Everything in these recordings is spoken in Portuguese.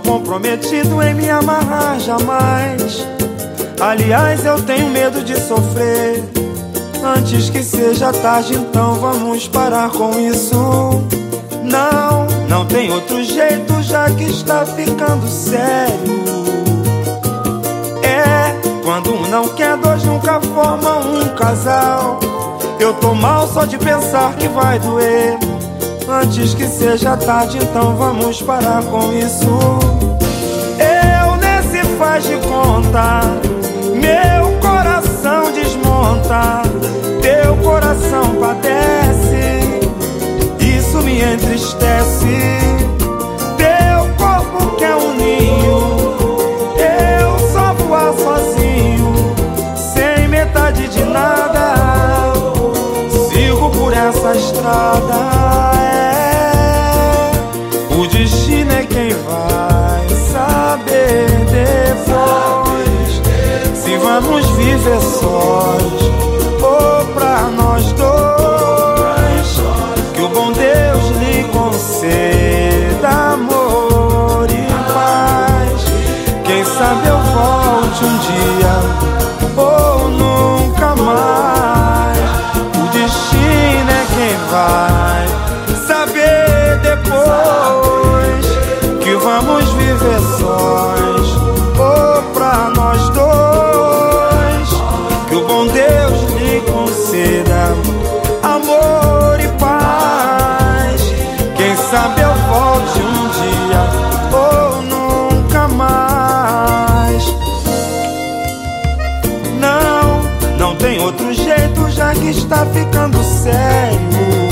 comprometido em me amarrar jamais. Aliás, eu tenho medo de sofrer antes que seja tarde, então vamos parar com isso. Não tem outro jeito, já que está ficando sério. Quando um não quer, dois nunca formam um casal. Eu tô mal só de pensar que vai doer antes que seja tarde, então vamos parar com isso. Eu nesse faz de conta, meu coração desmonta, teu coração padece, isso me entristece. Teu corpo quer um ninho, eu só voar sozinho, sem metade de nada. Sigo por essa estrada, o destino é quem vai saber depois, se vamos viver sós ou pra nós dois. Que o bom Deus lhe conceda amor e paz. Quem sabe eu volte um dia ou nunca mais. O destino é quem vai saber depois, que vamos viver sós ou pra nós dois. Que o bom Deus lhe conceda amor e paz. Quem sabe eu volte um dia ou nunca mais. Não tem outro jeito, já que está ficando sério.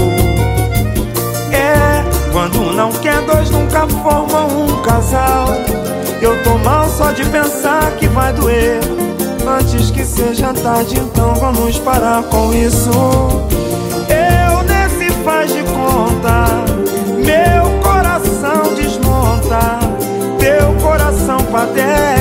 Quando um não quer, dois nunca formam um casal. Eu tô mal só de pensar que vai doer antes que seja tarde, então vamos parar com isso. Eu nesse faz de conta, meu coração desmonta, teu coração padece,